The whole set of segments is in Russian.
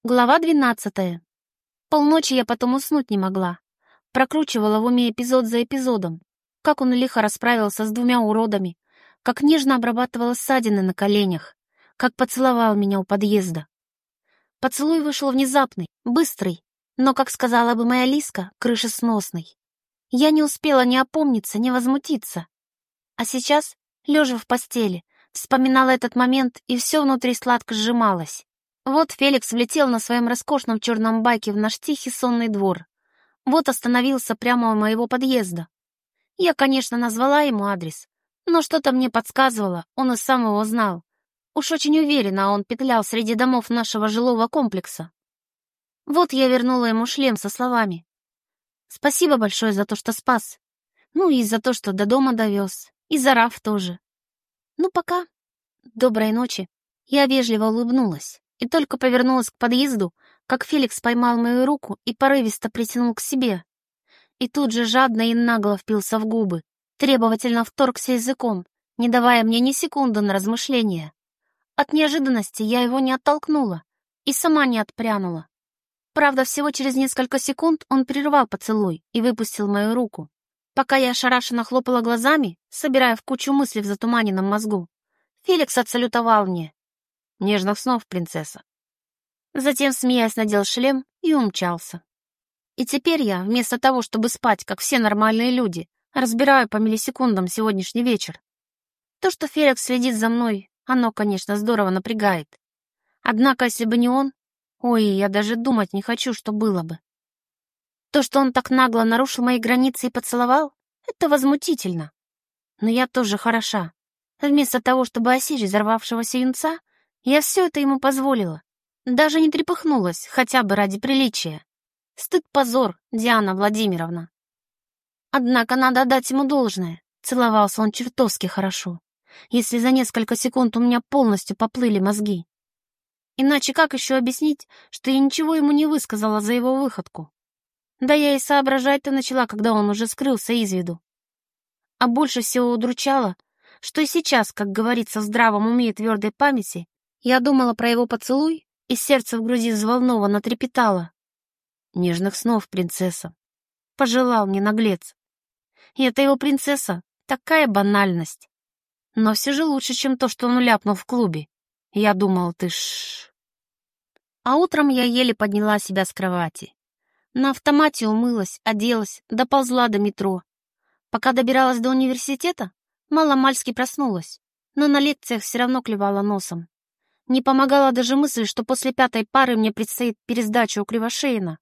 Глава 12. Полночи я потом уснуть не могла. Прокручивала в уме эпизод за эпизодом. Как он лихо расправился с двумя уродами, как нежно обрабатывал ссадины на коленях, как поцеловал меня у подъезда. Поцелуй вышел внезапный, быстрый, но, как сказала бы моя Лиска, крышесносный. Я не успела ни опомниться, ни возмутиться. А сейчас, лежа в постели, вспоминала этот момент, и все внутри сладко сжималось. Вот Феликс влетел на своем роскошном черном байке в наш тихий сонный двор. Вот остановился прямо у моего подъезда. Я, конечно, назвала ему адрес, но что-то мне подсказывало, он и сам его знал. Уж очень уверенно он петлял среди домов нашего жилого комплекса. Вот я вернула ему шлем со словами: «Спасибо большое за то, что спас. Ну и за то, что до дома довез. И за Раф тоже. Ну, пока. Доброй ночи». Я вежливо улыбнулась и только повернулась к подъезду, как Феликс поймал мою руку и порывисто притянул к себе. И тут же жадно и нагло впился в губы, требовательно вторгся языком, не давая мне ни секунды на размышление. От неожиданности я его не оттолкнула и сама не отпрянула. Правда, всего через несколько секунд он прервал поцелуй и выпустил мою руку. Пока я ошарашенно хлопала глазами, собирая в кучу мыслей в затуманенном мозгу, Феликс отсалютовал мне: «Нежных снов, принцесса». Затем, смеясь, надел шлем и умчался. И теперь я, вместо того, чтобы спать, как все нормальные люди, разбираю по миллисекундам сегодняшний вечер. То, что Феликс следит за мной, оно, конечно, здорово напрягает. Однако, если бы не он, ой, я даже думать не хочу, что было бы. То, что он так нагло нарушил мои границы и поцеловал, это возмутительно. Но я тоже хороша. Вместо того, чтобы осечь взорвавшегося юнца, я все это ему позволила. Даже не трепыхнулась, хотя бы ради приличия. Стыд-позор, Диана Владимировна. Однако надо отдать ему должное. Целовался он чертовски хорошо, если за несколько секунд у меня полностью поплыли мозги. Иначе как еще объяснить, что я ничего ему не высказала за его выходку? Да я и соображать-то начала, когда он уже скрылся из виду. А больше всего удручало, что и сейчас, как говорится в здравом уме и твердой памяти, я думала про его поцелуй, и сердце в груди взволнованно трепетало. «Нежных снов, принцесса», — пожелал мне наглец. И это его принцесса — такая банальность. Но все же лучше, чем то, что он ляпнул в клубе. Я думал, ты ж... А утром я еле подняла себя с кровати. На автомате умылась, оделась, доползла до метро. Пока добиралась до университета, мало-мальски проснулась, но на лекциях все равно клевала носом. Не помогала даже мысль, что после 5-й пары мне предстоит пересдача у Кривошеина.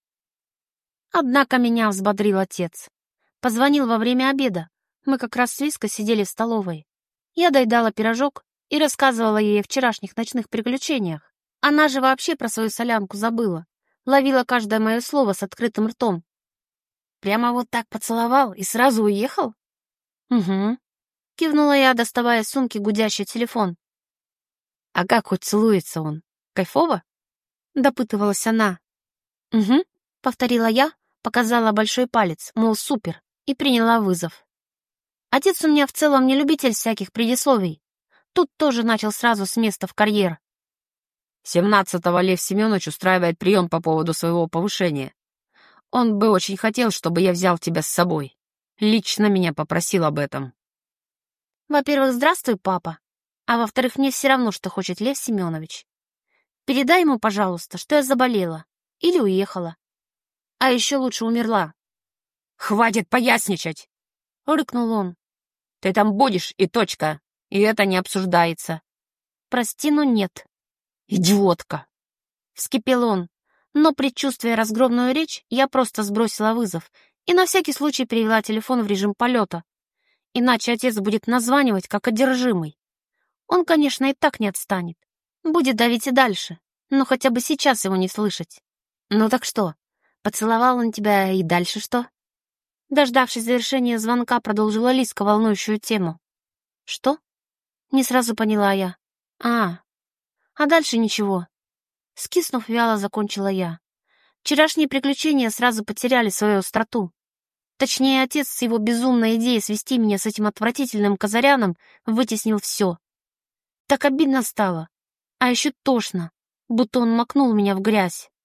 Однако меня взбодрил отец. Позвонил во время обеда. Мы как раз с Лиской сидели в столовой. Я доедала пирожок и рассказывала ей о вчерашних ночных приключениях. Она же вообще про свою солянку забыла. Ловила каждое мое слово с открытым ртом. «Прямо вот так поцеловал и сразу уехал?» «Угу», — кивнула я, доставая из сумки гудящий телефон. «А как хоть целуется он? Кайфово?» — допытывалась она. «Угу», — повторила я, показала большой палец, мол, супер, и приняла вызов. Отец у меня в целом не любитель всяких предисловий. Тут тоже начал сразу с места в карьер. 17-го Лев Семенович устраивает прием по поводу своего повышения. Он бы очень хотел, чтобы я взял тебя с собой. Лично меня попросил об этом». Во-первых, здравствуй, папа. А во-вторых, мне все равно, что хочет Лев Семенович. Передай ему, пожалуйста, что я заболела. Или уехала. А еще лучше умерла. «Хватит поясничать!» — рыкнул он. «Ты там будешь, и точка. И это не обсуждается». «Прости, но нет». «Идиотка!» — вскипел он. Но, предчувствуя разгромную речь, я просто сбросила вызов и на всякий случай перевела телефон в режим полета. Иначе отец будет названивать, как одержимый. Он, конечно, и так не отстанет. Будет давить и дальше, но хотя бы сейчас его не слышать. «Ну так что, поцеловал он тебя, и дальше что?» Дождавшись завершения звонка, продолжила Лиска волнующую тему. «Что?» — не сразу поняла я. А дальше ничего». Скиснув, вяло закончила я. Вчерашние приключения сразу потеряли свою остроту. Точнее, отец с его безумной идеей свести меня с этим отвратительным Казаряном вытеснил все. Так обидно стало, а еще тошно, будто он макнул меня в грязь.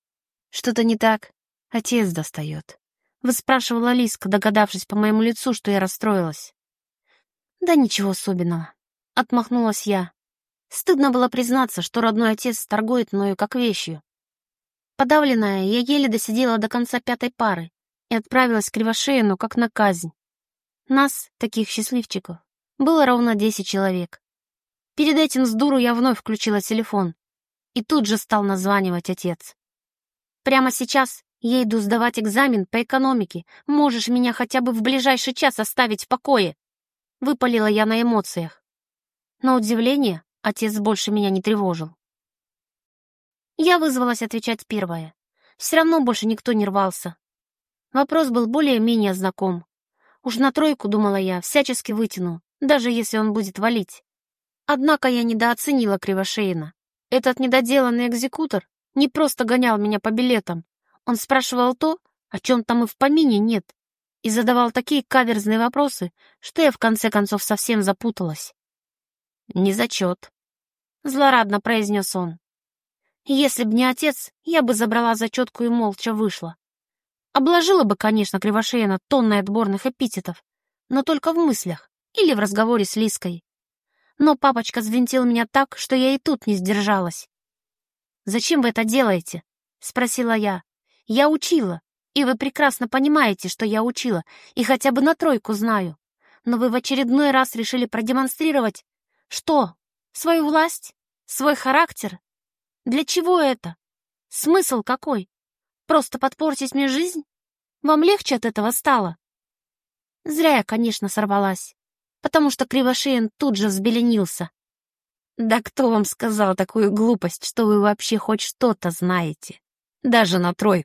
Что-то не так? Отец достает. Выспрашивала Лиска, догадавшись по моему лицу, что я расстроилась. Да ничего особенного. Отмахнулась я. Стыдно было признаться, что родной отец торгует мною как вещью. Подавленная, я еле досидела до конца 5-й пары и отправилась к Кривошеину как на казнь. Нас, таких счастливчиков, было ровно 10 человек. Перед этим с дуру я вновь включила телефон, и тут же стал названивать отец. «Прямо сейчас я иду сдавать экзамен по экономике. Можешь меня хотя бы в ближайший час оставить в покое?» Выпалила я на эмоциях. На удивление, отец больше меня не тревожил. Я вызвалась отвечать первая. Все равно больше никто не рвался. Вопрос был более-менее знаком. Уж на 3, думала я, всячески вытяну, даже если он будет валить. Однако я недооценила Кривошеина. Этот недоделанный экзекутор не просто гонял меня по билетам. Он спрашивал то, о чем там и в помине нет, и задавал такие каверзные вопросы, что я в конце концов совсем запуталась. «Не зачет», — злорадно произнес он. Если б не отец, я бы забрала зачетку и молча вышла. Обложила бы, конечно, Кривошеина тонной отборных эпитетов, но только в мыслях или в разговоре с Лиской. Но папочка взвинтил меня так, что я и тут не сдержалась. «Зачем вы это делаете?» — спросила я. «Я учила, и вы прекрасно понимаете, что я учила, и хотя бы на 3 знаю. Но вы в очередной раз решили продемонстрировать... Что? Свою власть? Свой характер? Для чего это? Смысл какой? Просто подпортить мне жизнь? Вам легче от этого стало?» Зря я, конечно, сорвалась, потому что Кривошеин тут же взбеленился. «Да кто вам сказал такую глупость, что вы вообще хоть что-то знаете? Даже на 3».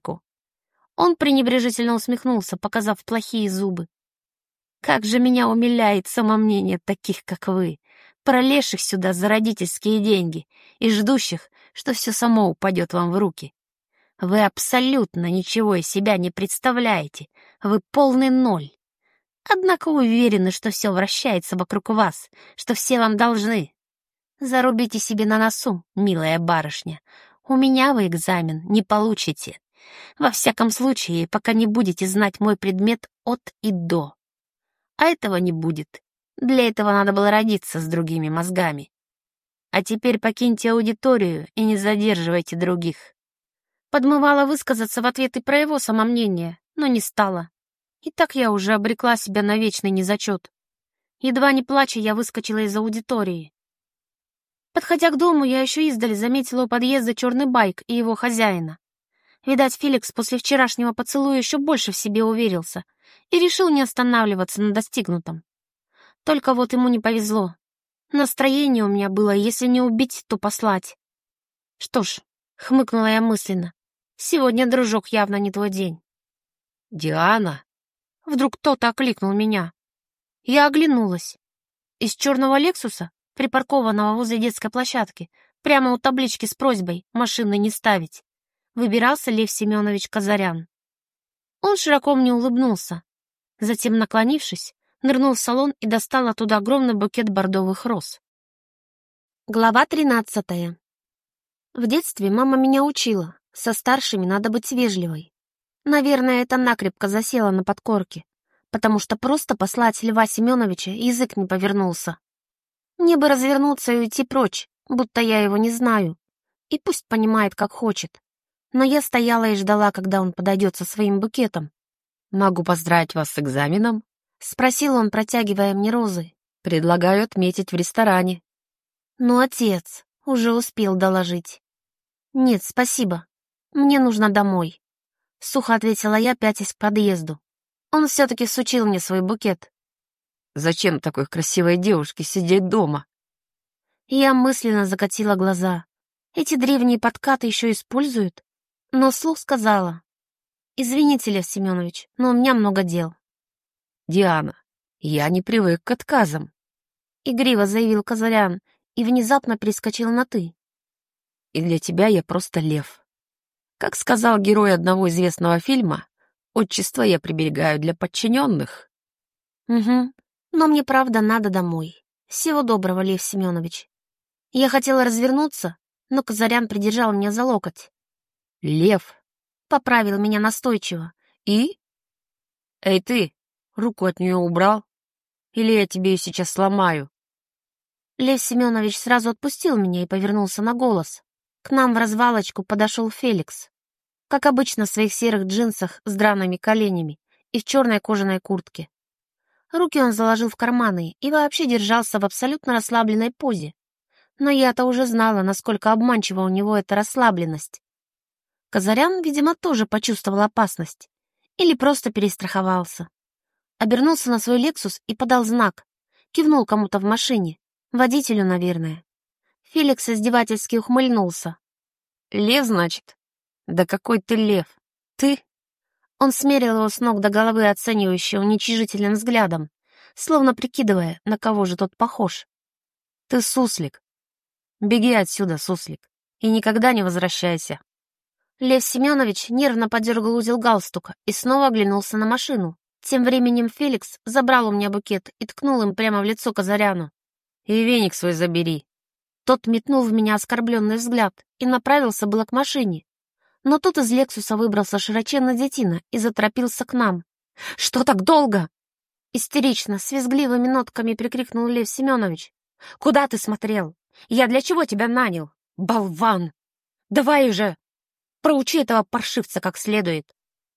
Он пренебрежительно усмехнулся, показав плохие зубы. «Как же меня умиляет самомнение таких, как вы, пролезших сюда за родительские деньги и ждущих, что все само упадет вам в руки. Вы абсолютно ничего из себя не представляете, вы полный ноль. Однако уверены, что все вращается вокруг вас, что все вам должны. Зарубите себе на носу, милая барышня, у меня вы экзамен не получите. Во всяком случае, пока не будете знать мой предмет от и до. А этого не будет. Для этого надо было родиться с другими мозгами. А теперь покиньте аудиторию и не задерживайте других». Подмывала высказаться в ответ и про его самомнение, но не стала. И так я уже обрекла себя на вечный незачет. Едва не плача, я выскочила из аудитории. Подходя к дому, я еще издали заметила у подъезда черный байк и его хозяина. Видать, Феликс после вчерашнего поцелуя еще больше в себе уверился и решил не останавливаться на достигнутом. Только вот ему не повезло. Настроение у меня было, если не убить, то послать. Что ж, хмыкнула я мысленно, сегодня, дружок, явно не твой день. «Диана!» Вдруг кто-то окликнул меня. Я оглянулась. Из черного «Лексуса», припаркованного возле детской площадки, прямо у таблички с просьбой машины не ставить, выбирался Лев Семенович Казарян. Он широко мне улыбнулся. Затем, наклонившись, нырнул в салон и достал оттуда огромный букет бордовых роз. Глава 13. В детстве мама меня учила, со старшими надо быть вежливой. Наверное, это накрепко засело на подкорке, потому что просто послать Льва Семеновича язык не повернулся. Мне бы развернуться и уйти прочь, будто я его не знаю, и пусть понимает, как хочет. Но я стояла и ждала, когда он подойдет со своим букетом. «Могу поздравить вас с экзаменом?» — спросил он, протягивая мне розы. «Предлагаю отметить в ресторане». «Ну, отец уже успел доложить». «Нет, спасибо. Мне нужно домой», — сухо ответила я, пятясь к подъезду. Он все-таки сучил мне свой букет. «Зачем такой красивой девушке сидеть дома?» Я мысленно закатила глаза. Эти древние подкаты еще используют? Но вслух сказала: «Извините, Лев Семенович, но у меня много дел». «Диана, я не привык к отказам», — игриво заявил Казарян и внезапно перескочил на «ты». «И для тебя я просто лев. Как сказал герой одного известного фильма, отчество я приберегаю для подчиненных». «Угу, но мне правда надо домой. Всего доброго, Лев Семенович». Я хотела развернуться, но Казарян придержал меня за локоть. «Лев, Поправил меня настойчиво. И? Эй, ты, руку от нее убрал? Или я тебе ее сейчас сломаю? Лев Семенович сразу отпустил меня и повернулся на голос. К нам в развалочку подошел Феликс. Как обычно, в своих серых джинсах с драными коленями и в черной кожаной куртке. Руки он заложил в карманы и вообще держался в абсолютно расслабленной позе. Но я-то уже знала, насколько обманчива у него эта расслабленность. Казарян, видимо, тоже почувствовал опасность. Или просто перестраховался. Обернулся на свой «Лексус» и подал знак. Кивнул кому-то в машине. Водителю, наверное. Феликс издевательски ухмыльнулся. Лев, значит? Да какой ты лев? Ты? Он смерил его с ног до головы оценивающе уничижительным взглядом, словно прикидывая, на кого же тот похож. Ты суслик. Беги отсюда, суслик, и никогда не возвращайся. Лев Семенович нервно подергал узел галстука и снова оглянулся на машину. Тем временем Феликс забрал у меня букет и ткнул им прямо в лицо Казаряну. И веник свой забери. Тот метнул в меня оскорбленный взгляд и направился было к машине. Но тут из «Лексуса» выбрался широченный детина и заторопился к нам. «Что так долго?» Истерично, с визгливыми нотками прикрикнул Лев Семенович. «Куда ты смотрел? Я для чего тебя нанял? Болван! Давай же! Проучи этого паршивца как следует!»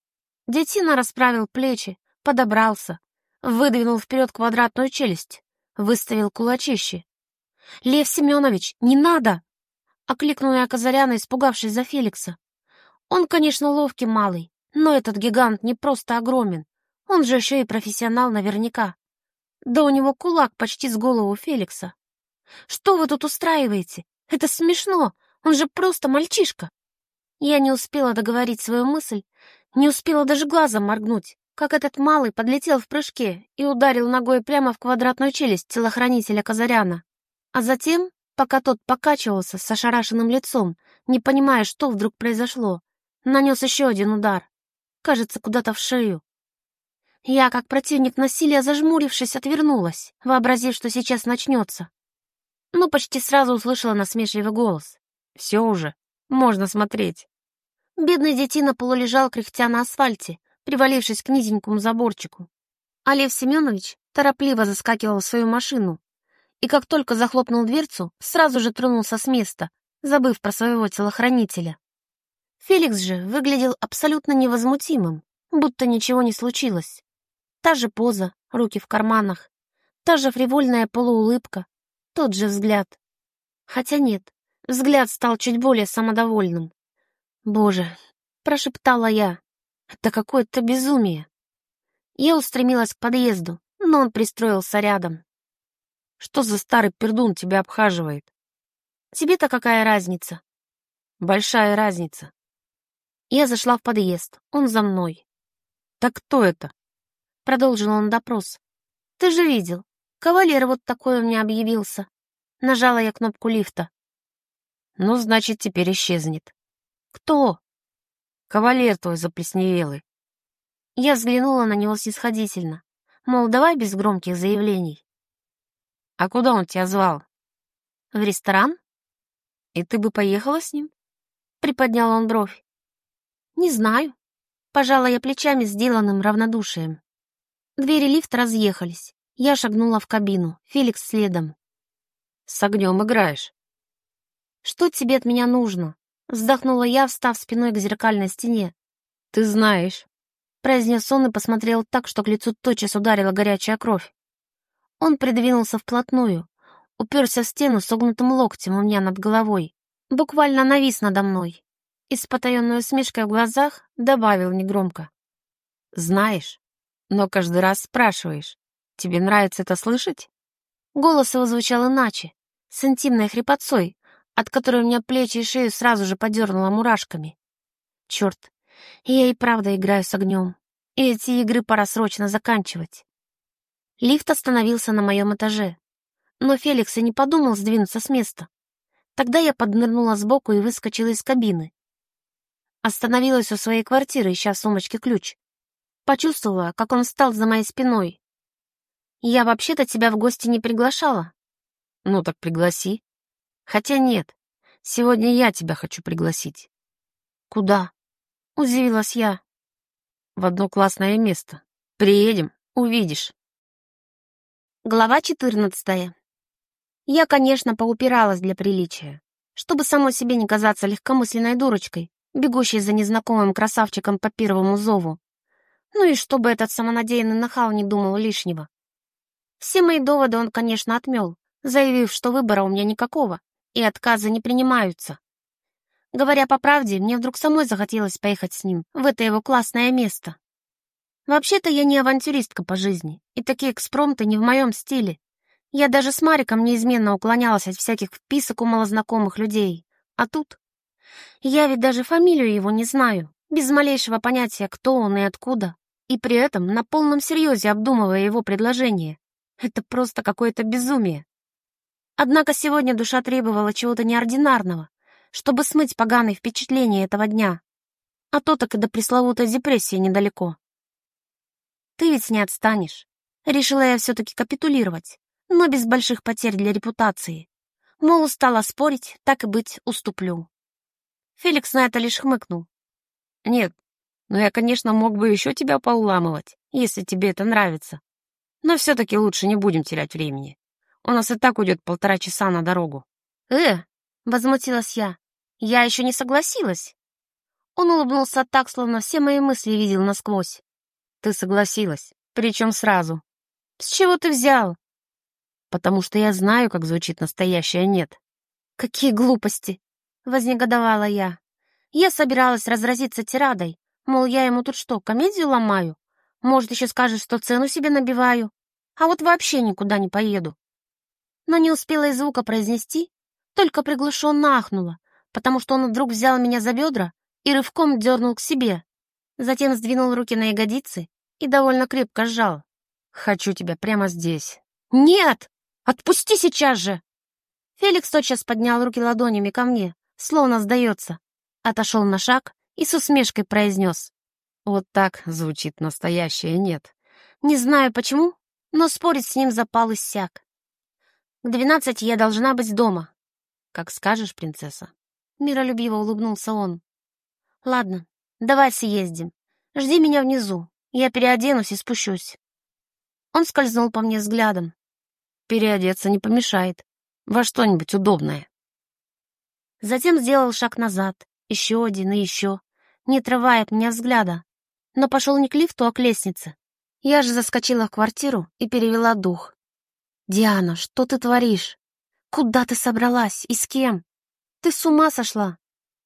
Детина расправил плечи, подобрался, выдвинул вперед квадратную челюсть, выставил кулачище. «Лев Семенович, не надо!» — окликнул я Казаряна, испугавшись за Феликса. Он, конечно, ловкий малый, но этот гигант не просто огромен. Он же еще и профессионал наверняка. Да у него кулак почти с голову Феликса. «Что вы тут устраиваете? Это смешно! Он же просто мальчишка!» Я не успела договорить свою мысль, не успела даже глазом моргнуть, как этот малый подлетел в прыжке и ударил ногой прямо в квадратную челюсть телохранителя Казаряна. А затем, пока тот покачивался с ошарашенным лицом, не понимая, что вдруг произошло, нанес еще один удар, кажется, куда-то в шею. Я, как противник насилия, зажмурившись, отвернулась, вообразив, что сейчас начнется. Но почти сразу услышала насмешливый голос. «Все уже, можно смотреть». Бедный детина полулежал, кряхтя на асфальте, привалившись к низенькому заборчику. А Лев Семенович торопливо заскакивал в свою машину, и как только захлопнул дверцу, сразу же тронулся с места, забыв про своего телохранителя. Феликс же выглядел абсолютно невозмутимым, будто ничего не случилось. Та же поза, руки в карманах, та же фривольная полуулыбка, тот же взгляд. Хотя нет, взгляд стал чуть более самодовольным. «Боже!» — прошептала я. «Это какое-то безумие!» Я устремилась к подъезду, но он пристроился рядом. «Что за старый пердун тебя обхаживает?» «Тебе-то какая разница?» «Большая разница». Я зашла в подъезд, он за мной. «Так кто это?» Продолжил он допрос. «Ты же видел, кавалер вот такой у меня объявился». Нажала я кнопку лифта. «Ну, значит, теперь исчезнет». «Кто?» «Кавалер твой заплесневелый». Я взглянула на него снисходительно, мол, давай без громких заявлений. «А куда он тебя звал?» «В ресторан?» «И ты бы поехала с ним?» Приподнял он бровь. «Не знаю». Пожала я плечами, сделанным равнодушием. Двери лифта разъехались. Я шагнула в кабину, Феликс следом. «С огнем играешь». «Что тебе от меня нужно?» Вздохнула я, встав спиной к зеркальной стене. «Ты знаешь», — произнес он и посмотрел так, что к лицу тотчас ударила горячая кровь. Он придвинулся вплотную, уперся в стену согнутым локтем у меня над головой, буквально навис надо мной и с потаенной усмешкой в глазах добавил негромко. «Знаешь, но каждый раз спрашиваешь. Тебе нравится это слышать?» Голос его звучал иначе, с интимной хрипотцой, от которой у меня плечи и шею сразу же подернуло мурашками. Черт, я и правда играю с огнем, и эти игры пора срочно заканчивать. Лифт остановился на моем этаже, но Феликс и не подумал сдвинуться с места. Тогда я поднырнула сбоку и выскочила из кабины. Остановилась у своей квартиры, ища в сумочке ключ. Почувствовала, как он встал за моей спиной. «Я вообще-то тебя в гости не приглашала». «Ну так пригласи». «Хотя нет, сегодня я тебя хочу пригласить». «Куда?» — удивилась я. В одно классное место. Приедем, увидишь. Глава 14. Я, конечно, поупиралась для приличия, чтобы самой себе не казаться легкомысленной дурочкой, бегущей за незнакомым красавчиком по первому зову. Ну и чтобы этот самонадеянный нахал не думал лишнего. Все мои доводы он, конечно, отмел, заявив, что выбора у меня никакого, и отказы не принимаются. Говоря по правде, мне вдруг самой захотелось поехать с ним в это его классное место. Вообще-то я не авантюристка по жизни, и такие экспромты не в моем стиле. Я даже с Мариком неизменно уклонялась от всяких вписок у малознакомых людей. А тут... Я ведь даже фамилию его не знаю, без малейшего понятия, кто он и откуда, и при этом на полном серьезе обдумывая его предложение. Это просто какое-то безумие. Однако сегодня душа требовала чего-то неординарного, чтобы смыть поганые впечатления этого дня. А то так и до пресловутой депрессии недалеко. «Ты ведь не отстанешь». Решила я все-таки капитулировать, но без больших потерь для репутации. Мол, устала спорить, так и быть, уступлю. Феликс на это лишь хмыкнул. Нет, ну я, конечно, мог бы еще тебя поуламывать, если тебе это нравится. Но все-таки лучше не будем терять времени. У нас и так уйдет 1,5 часа на дорогу. Возмутилась я. Я еще не согласилась. Он улыбнулся так, словно все мои мысли видел насквозь. Ты согласилась, причем сразу. С чего ты взял? Потому что я знаю, как звучит настоящее «нет». Какие глупости! Вознегодовала я. Я собиралась разразиться тирадой, мол, я ему тут что, комедию ломаю? Может, еще скажет, что цену себе набиваю? А вот вообще никуда не поеду. Но не успела и звука произнести, только приглушенно ахнула, потому что он вдруг взял меня за бедра и рывком дернул к себе. Затем сдвинул руки на ягодицы и довольно крепко сжал. «Хочу тебя прямо здесь». «Нет! Отпусти сейчас же!» Феликс тотчас поднял руки ладонями ко мне, словно сдается, отошел на шаг и с усмешкой произнес. Вот так звучит настоящее «нет». Не знаю почему, но спорить с ним запал иссяк. К 12 я должна быть дома. Как скажешь, принцесса. Миролюбиво улыбнулся он. Ладно, давай съездим. Жди меня внизу. Я переоденусь и спущусь. Он скользнул по мне взглядом. Переодеться не помешает. Во что-нибудь удобное. Затем сделал шаг назад, еще один и еще, не отрывая от меня взгляда. Но пошел не к лифту, а к лестнице. Я же заскочила в квартиру и перевела дух. «Диана, что ты творишь? Куда ты собралась и с кем? Ты с ума сошла?»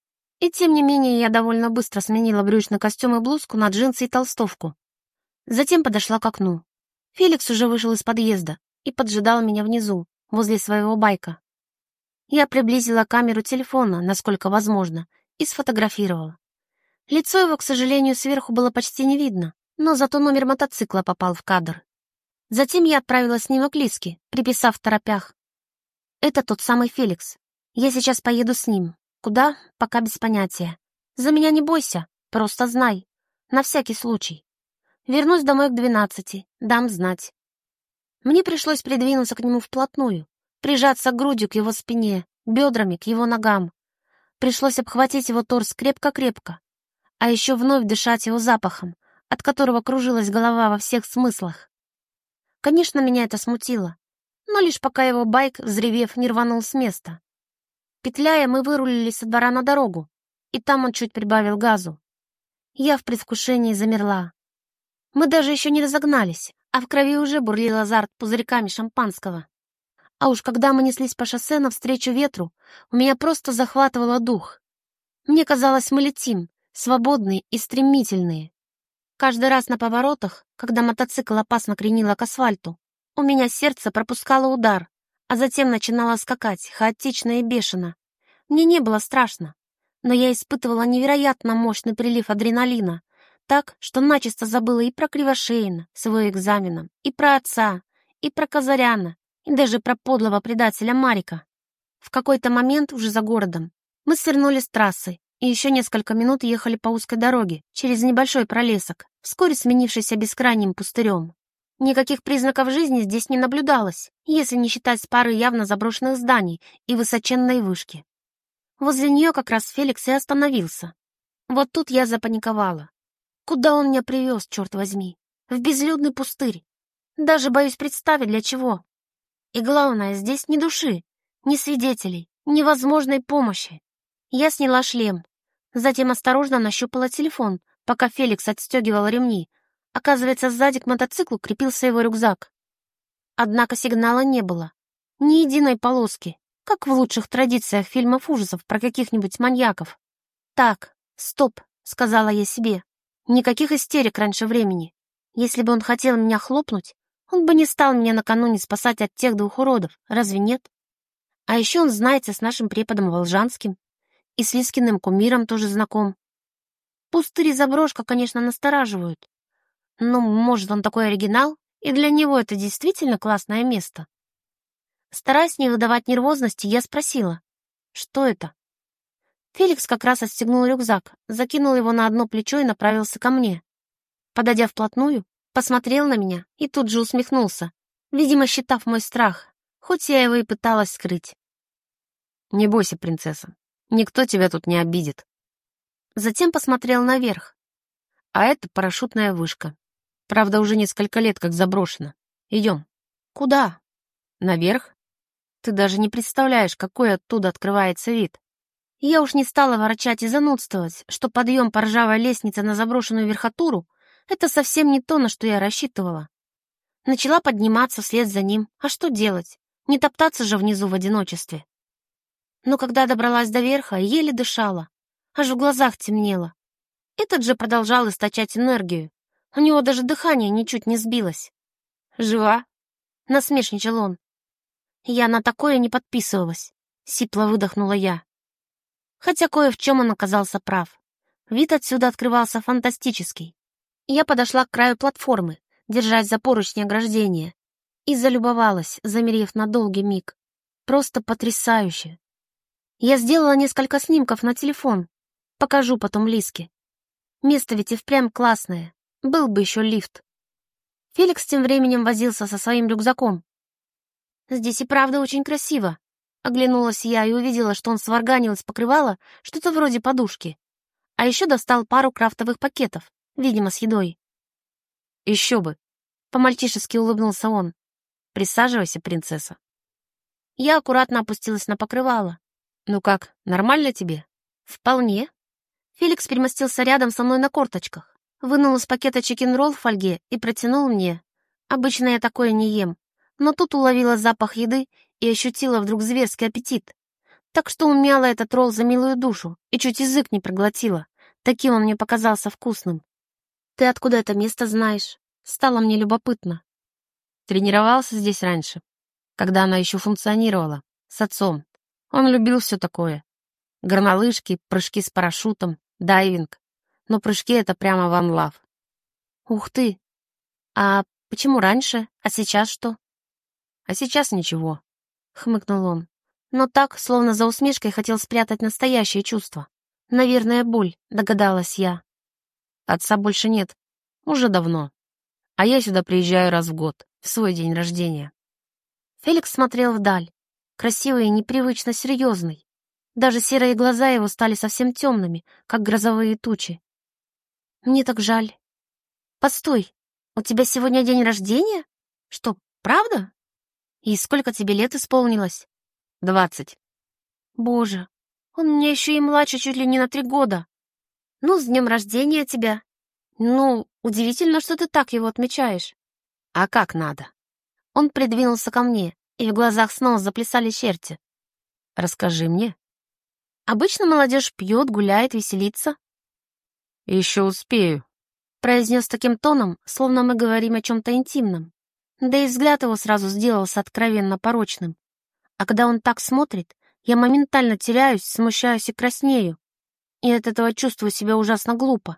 И тем не менее я довольно быстро сменила брючный костюм и блузку на джинсы и толстовку. Затем подошла к окну. Феликс уже вышел из подъезда и поджидал меня внизу, возле своего байка. Я приблизила камеру телефона, насколько возможно, и сфотографировала. Лицо его, к сожалению, сверху было почти не видно, но зато номер мотоцикла попал в кадр. Затем я отправила снимок Лиске, приписав в торопях. Это тот самый Феликс. Я сейчас поеду с ним. Куда? Пока без понятия. За меня не бойся, просто знай. На всякий случай. Вернусь домой к 12, дам знать. Мне пришлось придвинуться к нему вплотную, прижаться грудью к его спине, бедрами к его ногам. Пришлось обхватить его торс крепко-крепко, а еще вновь дышать его запахом, от которого кружилась голова во всех смыслах. Конечно, меня это смутило, но лишь пока его байк, взревев, не рванул с места. Петляя, мы вырулили со двора на дорогу, и там он чуть прибавил газу. Я в предвкушении замерла. Мы даже еще не разогнались, а в крови уже бурлил азарт пузырьками шампанского. А уж когда мы неслись по шоссе навстречу ветру, у меня просто захватывало дух. Мне казалось, мы летим, свободные и стремительные. Каждый раз на поворотах, когда мотоцикл опасно кренило к асфальту, у меня сердце пропускало удар, а затем начинало скакать, хаотично и бешено. Мне не было страшно, но я испытывала невероятно мощный прилив адреналина, так, что начисто забыла и про Кривошеина с его экзаменом, и про отца, и про Казаряна, и даже про подлого предателя Марика. В какой-то момент, уже за городом, мы свернули с трассы и еще несколько минут ехали по узкой дороге через небольшой пролесок, вскоре сменившийся бескрайним пустырем. Никаких признаков жизни здесь не наблюдалось, если не считать пары явно заброшенных зданий и высоченной вышки. Возле нее как раз Феликс и остановился. Вот тут я запаниковала. Куда он меня привез, черт возьми? В безлюдный пустырь. Даже боюсь представить, для чего. И главное, здесь ни души, ни свидетелей, ни возможной помощи. Я сняла шлем, затем осторожно нащупала телефон, пока Феликс отстегивал ремни. Оказывается, сзади к мотоциклу крепился его рюкзак. Однако сигнала не было. Ни единой полоски, как в лучших традициях фильмов ужасов про каких-нибудь маньяков. «Так, стоп», — сказала я себе. «Никаких истерик раньше времени. Если бы он хотел меня хлопнуть, он бы не стал меня накануне спасать от тех двух уродов, разве нет? А еще он знается с нашим преподом Волжанским. И с Лискиным кумиром тоже знаком. Пустырь и заброшка, конечно, настораживают. Но, может, он такой оригинал, и для него это действительно классное место?» Стараясь не выдавать нервозности, я спросила: «Что это?» Феликс как раз отстегнул рюкзак, закинул его на одно плечо и направился ко мне. Подойдя вплотную, посмотрел на меня и тут же усмехнулся, видимо, считав мой страх, хоть я его и пыталась скрыть. «Не бойся, принцесса, никто тебя тут не обидит». Затем посмотрел наверх. А это парашютная вышка. Правда, уже несколько лет как заброшена. Идем. «Куда?» Наверх. Ты даже не представляешь, какой оттуда открывается вид. Я уж не стала ворчать и занудствовать, что подъем по ржавой лестнице на заброшенную верхотуру — это совсем не то, на что я рассчитывала. Начала подниматься вслед за ним. А что делать? Не топтаться же внизу в одиночестве. Но когда добралась до верха, еле дышала. Аж в глазах темнело. Этот же продолжал источать энергию. У него даже дыхание ничуть не сбилось. «Жива?» — насмешничал он. Я на такое не подписывалась. Сипло выдохнула я. Хотя кое в чем он оказался прав. Вид отсюда открывался фантастический. Я подошла к краю платформы, держась за поручни ограждения, и залюбовалась, замерев на долгий миг. Просто потрясающе. Я сделала несколько снимков на телефон. Покажу потом Лиске. Место ведь и впрямь классное. Был бы еще лифт. Феликс тем временем возился со своим рюкзаком. «Здесь и правда очень красиво». Оглянулась я и увидела, что он сварганил из покрывала что-то вроде подушки. А еще достал пару крафтовых пакетов, видимо, с едой. «Еще бы!» — по-мальчишески улыбнулся он. «Присаживайся, принцесса». Я аккуратно опустилась на покрывало. «Ну как, нормально тебе?» «Вполне». Феликс переместился рядом со мной на корточках, вынул из пакета чикен-ролл в фольге и протянул мне. Обычно я такое не ем, но тут уловила запах еды и ощутила вдруг зверский аппетит. Так что умяла этот ролл за милую душу и чуть язык не проглотила. Таким он мне показался вкусным. «Ты откуда это место знаешь?» Стало мне любопытно. Тренировался здесь раньше, когда она еще функционировала, с отцом. Он любил все такое. Горнолыжки, прыжки с парашютом, дайвинг. Но прыжки — это прямо one love. «Ух ты! А почему раньше? А сейчас что?» «А сейчас ничего», — хмыкнул он. Но так, словно за усмешкой, хотел спрятать настоящее чувство. «Наверное, боль», — догадалась я. «Отца больше нет. Уже давно. А я сюда приезжаю раз в год, в свой день рождения». Феликс смотрел вдаль. Красивый и непривычно серьезный. Даже серые глаза его стали совсем темными, как грозовые тучи. «Мне так жаль». «Постой, у тебя сегодня день рождения? Что, правда? И сколько тебе лет исполнилось?» 20. «Боже, он мне еще и младше чуть ли не на 3 года. Ну, с днем рождения тебя. Ну, удивительно, что ты так его отмечаешь». А как надо? Он придвинулся ко мне, и в глазах снова заплясали черти. Расскажи мне. «Обычно молодежь пьет, гуляет, веселится», Еще успею. произнес таким тоном, словно мы говорим о чем-то интимном. Да и взгляд его сразу сделался откровенно порочным. А когда он так смотрит, я моментально теряюсь, смущаюсь и краснею. И от этого чувствую себя ужасно глупо.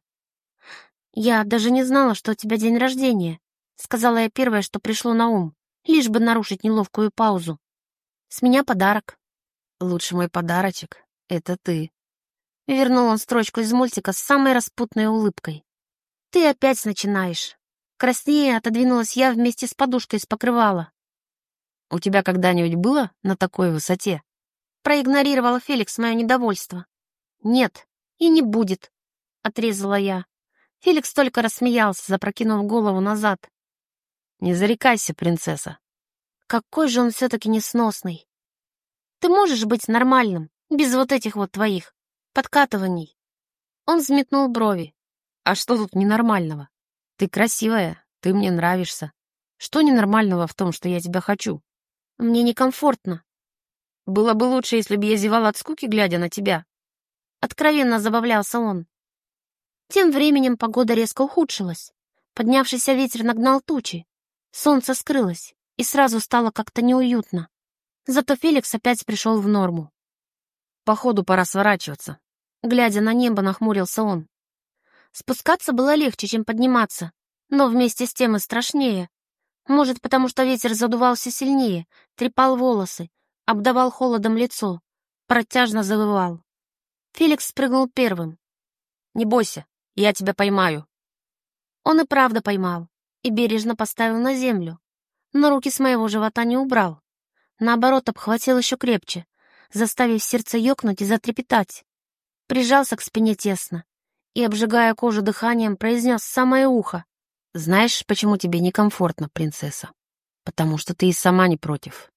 «Я даже не знала, что у тебя день рождения», — сказала я первое, что пришло на ум, лишь бы нарушить неловкую паузу. «С меня подарок». Лучший мой подарочек — это ты. Вернул он строчку из мультика с самой распутной улыбкой. «Ты опять начинаешь». Краснее отодвинулась я вместе с подушкой из покрывала. У тебя когда-нибудь было на такой высоте? Проигнорировала Феликс мое недовольство. «Нет, и не будет». — отрезала я. Феликс только рассмеялся, запрокинув голову назад. «Не зарекайся, принцесса». Какой же он все-таки несносный. Ты можешь быть нормальным, без вот этих вот твоих подкатываний? Он взметнул брови. «А что тут ненормального? Ты красивая, ты мне нравишься. Что ненормального в том, что я тебя хочу?» Мне некомфортно. «Было бы лучше, если бы я зевал от скуки, глядя на тебя». Откровенно забавлялся он. Тем временем погода резко ухудшилась. Поднявшийся ветер нагнал тучи. Солнце скрылось, и сразу стало как-то неуютно. Зато Феликс опять пришел в норму. «Походу, пора сворачиваться». Глядя на небо, нахмурился он. Спускаться было легче, чем подниматься, но вместе с тем и страшнее. Может, потому что ветер задувал все сильнее, трепал волосы, обдавал холодом лицо, протяжно завывал. Феликс спрыгнул первым. «Не бойся, я тебя поймаю». Он и правда поймал и бережно поставил на землю, но руки с моего живота не убрал. Наоборот, обхватил еще крепче, заставив сердце ёкнуть и затрепетать. Прижался к спине тесно и, обжигая кожу дыханием, произнес в самое ухо. «Знаешь, почему тебе некомфортно, принцесса? Потому что ты и сама не против.